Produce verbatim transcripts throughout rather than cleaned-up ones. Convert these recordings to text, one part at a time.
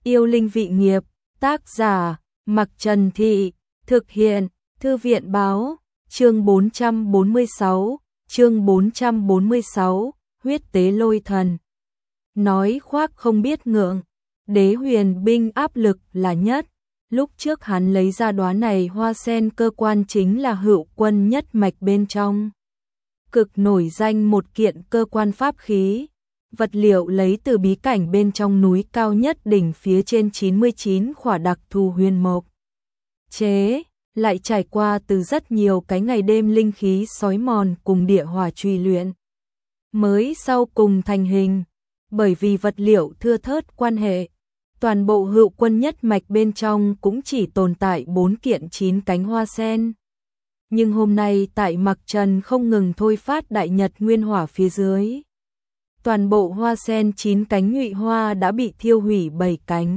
Yêu linh vị nghiệp, tác giả, Mặc Trần Thị, thực hiện, Thư viện báo, chương bốn trăm bốn mươi sáu, chương bốn trăm bốn mươi sáu, huyết tế lôi thần. Nói khoác không biết ngượng, Đế Huyền Binh áp lực là nhất. Lúc trước hắn lấy ra đóa này hoa sen cơ quan chính là Hữu Quân nhất mạch bên trong. Cực nổi danh một kiện cơ quan pháp khí, vật liệu lấy từ bí cảnh bên trong núi cao nhất đỉnh phía trên chín mươi chín khỏa đặc thù huyền mộc. Chế, lại trải qua từ rất nhiều cái ngày đêm linh khí sói mòn cùng địa hỏa truy luyện. Mới sau cùng thành hình, bởi vì vật liệu thưa thớt quan hệ, toàn bộ Hữu Quân nhất mạch bên trong cũng chỉ tồn tại bốn kiện chín cánh hoa sen. Nhưng hôm nay tại Mặc Trần không ngừng thôi phát đại nhật nguyên hỏa phía dưới, toàn bộ hoa sen chín cánh nhụy hoa đã bị thiêu hủy bảy cánh.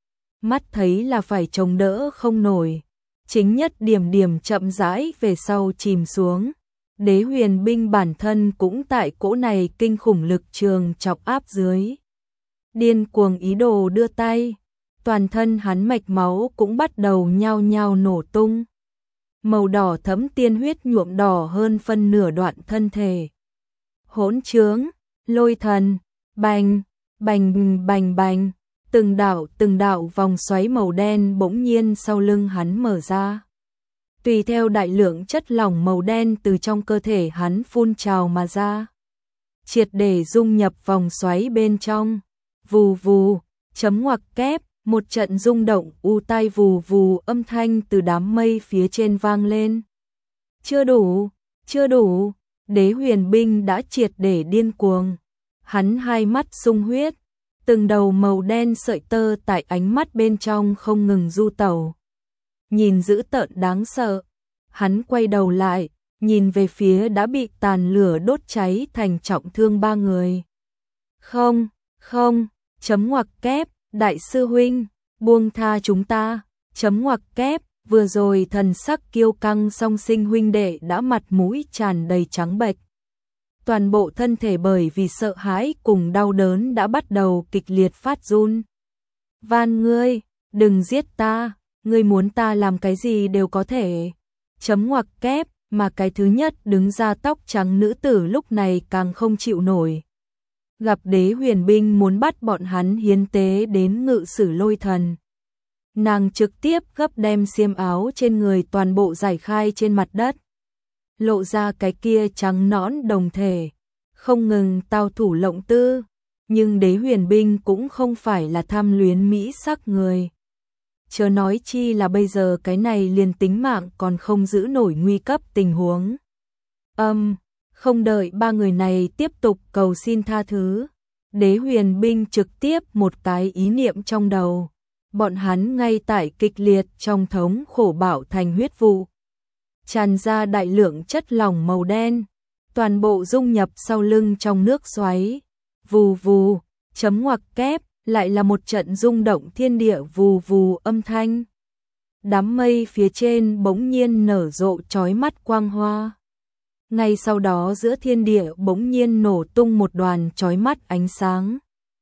Mắt thấy là phải chống đỡ không nổi, chính nhất điểm điểm chậm rãi về sau chìm xuống. Đế Huyền Binh bản thân cũng tại cỗ này kinh khủng lực trường chọc áp dưới, điên cuồng ý đồ đưa tay, toàn thân hắn mạch máu cũng bắt đầu nhao nhao nổ tung. Màu đỏ thẫm tiên huyết nhuộm đỏ hơn phân nửa đoạn thân thể. Hỗn trướng, lôi thần, bành, bành bành bành, từng đạo từng đạo vòng xoáy màu đen bỗng nhiên sau lưng hắn mở ra. Tùy theo đại lượng chất lỏng màu đen từ trong cơ thể hắn phun trào mà ra, triệt để dung nhập vòng xoáy bên trong. Vù vù, chấm ngoặc kép, một trận rung động u tai vù vù âm thanh từ đám mây phía trên vang lên. Chưa đủ, chưa đủ, Đế Huyền Binh đã triệt để điên cuồng. Hắn hai mắt sung huyết, từng đầu màu đen sợi tơ tại ánh mắt bên trong không ngừng du tẩu. Nhìn dữ tợn đáng sợ, hắn quay đầu lại, nhìn về phía đã bị tàn lửa đốt cháy thành trọng thương ba người. Không, không, chấm ngoặc kép, đại sư huynh, buông tha chúng ta, chấm ngoặc kép, vừa rồi thần sắc kiêu căng song sinh huynh đệ đã mặt mũi tràn đầy trắng bệch. Toàn bộ thân thể bởi vì sợ hãi cùng đau đớn đã bắt đầu kịch liệt phát run. Van ngươi, đừng giết ta, ngươi muốn ta làm cái gì đều có thể. Chấm ngoặc kép, mà cái thứ nhất đứng ra tóc trắng nữ tử lúc này càng không chịu nổi. Gặp Đế Huyền Binh muốn bắt bọn hắn hiến tế đến ngự sử lôi thần, nàng trực tiếp gấp đem xiêm áo trên người toàn bộ giải khai trên mặt đất, lộ ra cái kia trắng nõn đồng thể, không ngừng tao thủ lộng tư. Nhưng Đế Huyền Binh cũng không phải là tham luyến mỹ sắc người, chớ nói chi là bây giờ cái này liền tính mạng còn không giữ nổi nguy cấp tình huống. Âm um, Không đợi ba người này tiếp tục cầu xin tha thứ, Đế Huyền Binh trực tiếp một cái ý niệm trong đầu, bọn hắn ngay tại kịch liệt trong thống khổ bạo thành huyết vụ, tràn ra đại lượng chất lỏng màu đen, toàn bộ dung nhập sau lưng trong nước xoáy. Vù vù, chấm ngoặc kép, lại là một trận rung động thiên địa vù vù âm thanh. Đám mây phía trên bỗng nhiên nở rộ chói mắt quang hoa. Ngay sau đó giữa thiên địa bỗng nhiên nổ tung một đoàn chói mắt ánh sáng.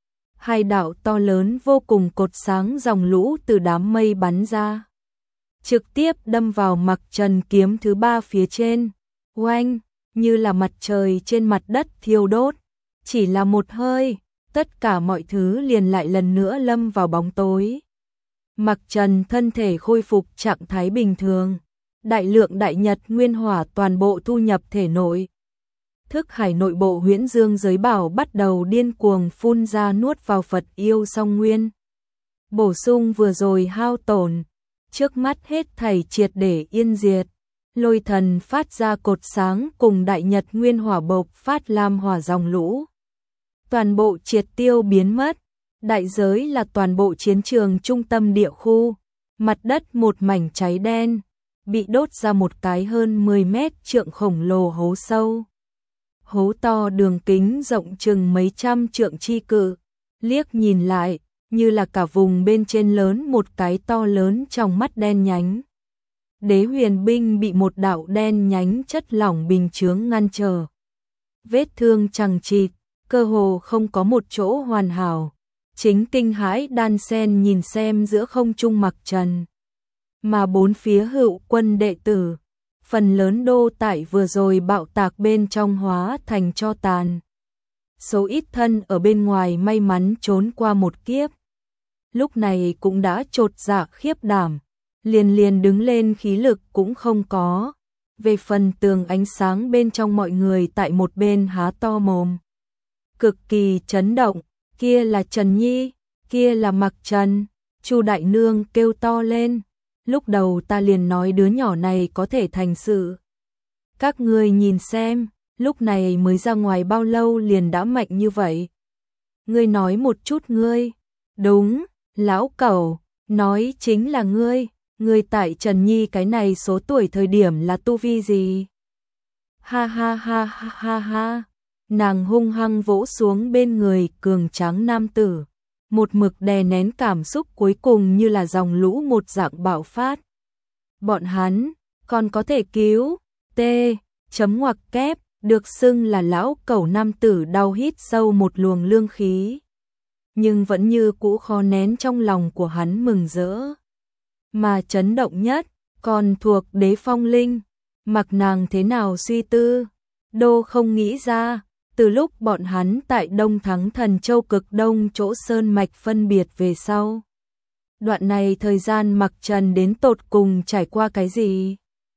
Hai đạo to lớn vô cùng cột sáng dòng lũ từ đám mây bắn ra, trực tiếp đâm vào Mặc Trần kiếm thứ ba phía trên. Oanh, như là mặt trời trên mặt đất thiêu đốt. Chỉ là một hơi, tất cả mọi thứ liền lại lần nữa lâm vào bóng tối. Mặc Trần thân thể khôi phục trạng thái bình thường, đại lượng đại nhật nguyên hỏa toàn bộ thu nhập thể nội. Thức hải nội bộ huyễn dương giới bảo bắt đầu điên cuồng phun ra nuốt vào Phật yêu song nguyên, bổ sung vừa rồi hao tổn, trước mắt hết thảy triệt để yên diệt. Lôi thần phát ra cột sáng cùng đại nhật nguyên hỏa bộc phát lam hỏa dòng lũ, toàn bộ triệt tiêu biến mất. Đại giới là toàn bộ chiến trường trung tâm địa khu, mặt đất một mảnh cháy đen, bị đốt ra một cái hơn mười mét trượng khổng lồ hố sâu. Hố to đường kính rộng chừng mấy trăm trượng chi cự, liếc nhìn lại, như là cả vùng bên trên lớn một cái to lớn trong mắt đen nhánh. Đế Huyền Binh bị một đạo đen nhánh chất lỏng bình chướng ngăn trở. Vết thương chằng chịt, cơ hồ không có một chỗ hoàn hảo, chính kinh hãi đan sen nhìn xem giữa không trung Mặc Trần. Mà bốn phía hữu quân đệ tử, phần lớn đô tại vừa rồi bạo tạc bên trong hóa thành tro tàn. Số ít thân ở bên ngoài may mắn trốn qua một kiếp. Lúc này cũng đã chột dạ khiếp đảm, liền liền đứng lên khí lực cũng không có. Về phần tường ánh sáng bên trong mọi người tại một bên há to mồm. Cực kỳ chấn động, kia là Trần Nhi, kia là Mặc Trần, Chu Đại Nương kêu to lên. Lúc đầu ta liền nói đứa nhỏ này có thể thành sự. Các ngươi nhìn xem, lúc này mới ra ngoài bao lâu liền đã mạnh như vậy. Ngươi nói một chút ngươi. Đúng, lão cẩu, nói chính là ngươi. Ngươi tại Trần Nhi cái này số tuổi thời điểm là tu vi gì? Ha ha ha ha ha ha. Nàng hung hăng vỗ xuống bên người cường tráng nam tử. Một mực đè nén cảm xúc cuối cùng như là dòng lũ một dạng bạo phát. Bọn hắn, còn có thể cứu, tê, chấm ngoặc kép, được xưng là lão cẩu nam tử đau hít sâu một luồng lương khí. Nhưng vẫn như cũ khó nén trong lòng của hắn mừng rỡ. Mà chấn động nhất, còn thuộc Đế Phong Linh, mặc nàng thế nào suy tư, đô không nghĩ ra. Từ lúc bọn hắn tại Đông Thắng Thần Châu cực đông chỗ sơn mạch phân biệt về sau. Đoạn này thời gian Mặc Trần đến tột cùng trải qua cái gì?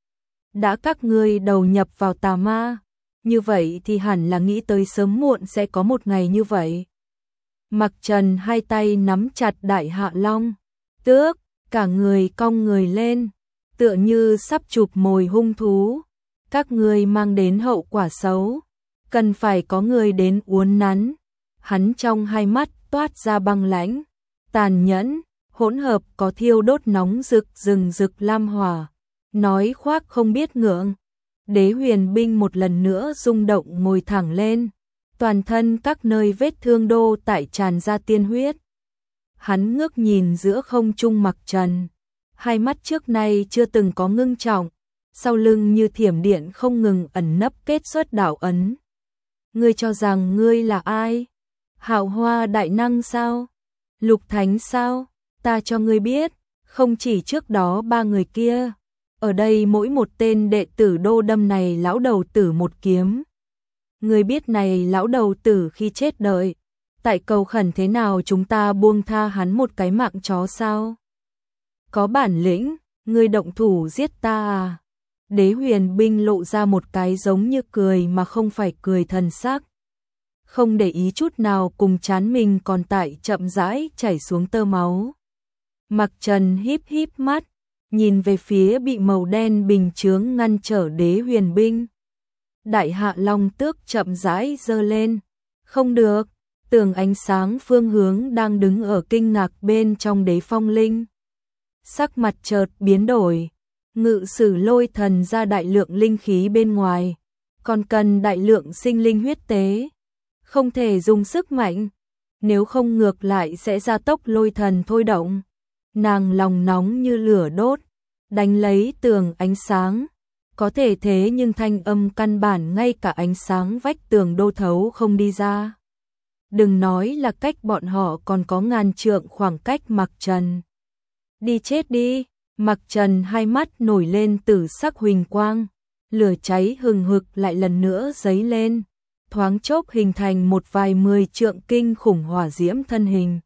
Đã các ngươi đầu nhập vào tà ma, như vậy thì hẳn là nghĩ tới sớm muộn sẽ có một ngày như vậy. Mặc Trần hai tay nắm chặt Đại Hạ Long, tước, cả người cong người lên, tựa như sắp chụp mồi hung thú. Các ngươi mang đến hậu quả xấu. Cần phải có người đến uốn nắn. Hắn trong hai mắt toát ra băng lãnh, tàn nhẫn, hỗn hợp có thiêu đốt nóng rực rừng rực lam hỏa, nói khoác không biết ngượng. Đế huyền binh một lần nữa rung động ngồi thẳng lên, toàn thân các nơi vết thương đô tại tràn ra tiên huyết. Hắn ngước nhìn giữa không trung Mặc Trần, hai mắt trước nay chưa từng có ngưng trọng, sau lưng như thiểm điện không ngừng ẩn nấp kết xuất đạo ấn. Ngươi cho rằng ngươi là ai? Hạo Hoa đại năng sao? Lục Thánh sao? Ta cho ngươi biết, không chỉ trước đó ba người kia, ở đây mỗi một tên đệ tử đô đâm này lão đầu tử một kiếm. Ngươi biết này lão đầu tử khi chết đợi, tại cầu khẩn thế nào chúng ta buông tha hắn một cái mạng chó sao? Có bản lĩnh, ngươi động thủ giết ta à? Đế huyền binh lộ ra một cái giống như cười mà không phải cười thần sắc. Không để ý chút nào cùng chán mình còn tại chậm rãi chảy xuống tơ máu. Mặc Trần híp híp mắt, nhìn về phía bị màu đen bình chướng ngăn trở đế huyền binh. Đại Hạ Long tước chậm rãi giơ lên. Không được, tường ánh sáng phương hướng đang đứng ở kinh ngạc bên trong Đế Phong Linh. Sắc mặt chợt biến đổi. Ngự sử lôi thần ra đại lượng linh khí bên ngoài, còn cần đại lượng sinh linh huyết tế. Không thể dùng sức mạnh, nếu không ngược lại sẽ gia tốc lôi thần thôi động. Nàng lòng nóng như lửa đốt, đánh lấy tường ánh sáng. Có thể thế nhưng thanh âm căn bản ngay cả ánh sáng vách tường đô thấu không đi ra. Đừng nói là cách bọn họ còn có ngàn trượng khoảng cách. Mặc Trần. Đi chết đi. Mặc Trần hai mắt nổi lên tử sắc huỳnh quang, lửa cháy hừng hực lại lần nữa dấy lên, thoáng chốc hình thành một vài mười trượng kinh khủng hỏa diễm thân hình.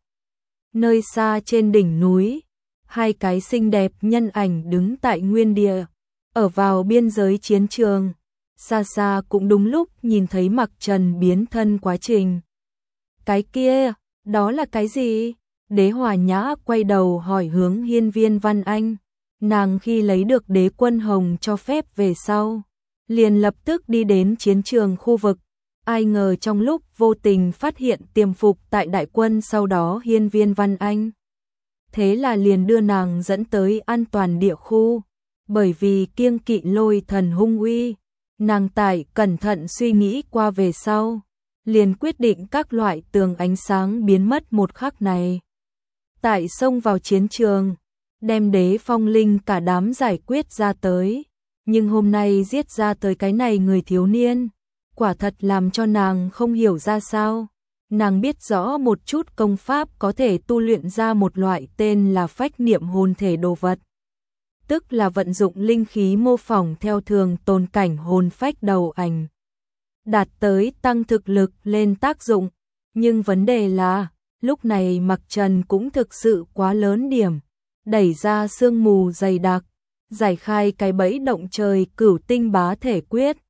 Nơi xa trên đỉnh núi, hai cái xinh đẹp nhân ảnh đứng tại nguyên địa, ở vào biên giới chiến trường, xa xa cũng đúng lúc nhìn thấy Mặc Trần biến thân quá trình. Cái kia, đó là cái gì? Đế Hòa Nhã quay đầu hỏi hướng Hiên Viên Văn Anh. Nàng khi lấy được Đế Quân Hồng cho phép về sau, liền lập tức đi đến chiến trường khu vực. Ai ngờ trong lúc vô tình phát hiện tiềm phục tại đại quân sau đó Hiên Viên Văn Anh. Thế là liền đưa nàng dẫn tới an toàn địa khu. Bởi vì kiêng kỵ lôi thần hung uy, nàng tại cẩn thận suy nghĩ qua về sau, liền quyết định các loại tường ánh sáng biến mất một khắc này. Tại xông vào chiến trường, đem Đế Phong Linh cả đám giải quyết ra tới, nhưng hôm nay giết ra tới cái này người thiếu niên, quả thật làm cho nàng không hiểu ra sao. nàng biết rõ một chút công pháp có thể tu luyện ra một loại tên là phách niệm hồn thể đồ vật. Tức là vận dụng linh khí mô phỏng theo thường tồn cảnh hồn phách đầu ảnh. Đạt tới tăng thực lực lên tác dụng. Nhưng vấn đề là, lúc này Mặc Trần cũng thực sự quá lớn điểm. Đẩy ra sương mù dày đặc, giải khai cái bẫy động trời cửu tinh bá thể quyết.